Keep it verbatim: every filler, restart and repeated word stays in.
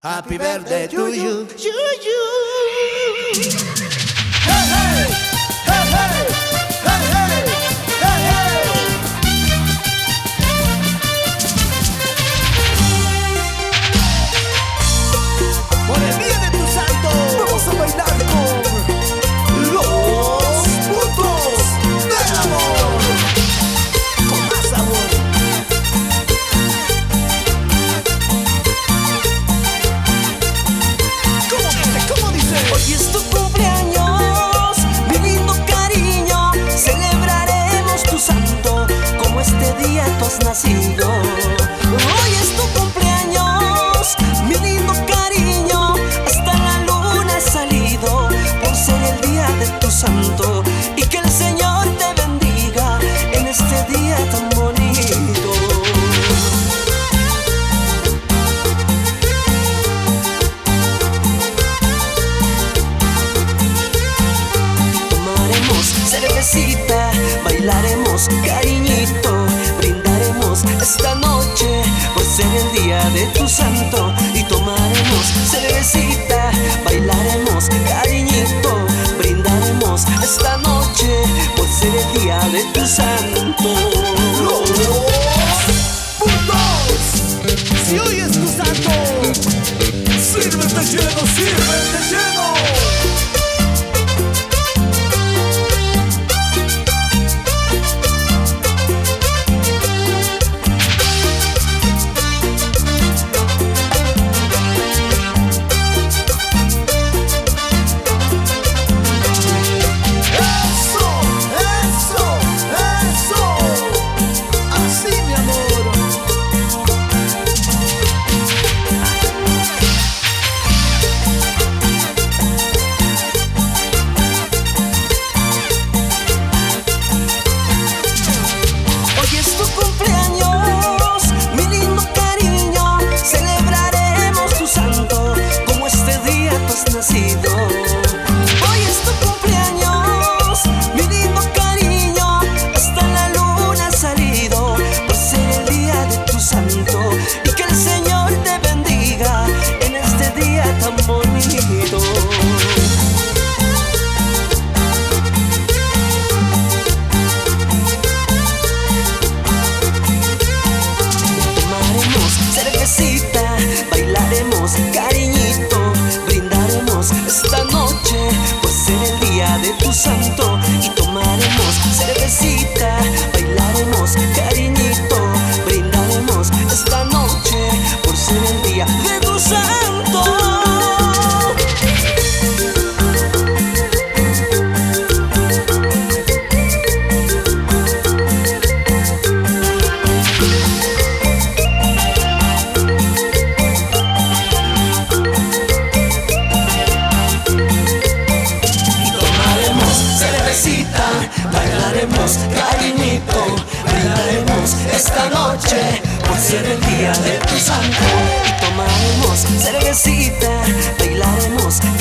Happy birthday to you. You, you. Hey, hey, hey, hey, hey, hey, hey, hey. Por el día de tu santo, vamos a bailar con los puntos del amor. Con más sabor. Hoy es tu cumpleaños, mi lindo cariño. Celebraremos tu santo, como este día tú has nacido. Hoy es tu cumpleaños, mi lindo cariño. Hasta la luna he salido por ser el día de tu santo. Y que el Señor te bendiga en este día tan bonito. Cervecita, bailaremos cariñito, brindaremos esta noche por ser el día de tu santo. Y tomaremos cervecita, bailaremos cariñito, brindaremos esta noche por ser el día de tu santo. Los puntos. Si hoy es tu santo, sírvete lleno, sírvete lleno. Nacido. Hoy es tu cumpleaños, mi lindo cariño. Hasta la luna ha salido por ser el día de tu santo. Y que el Señor te bendiga en este día tan bonito. Tomaremos cervecita, bailaremos cariñito, esta noche por ser el día de tu santo. Y tomaremos cervecita, bailaremos cariñito, brindaremos esta noche por ser el día de tu santo. Bailaremos cariñito, brindaremos esta noche por ser el día de tu santo. Y tomaremos cervecita, bailaremos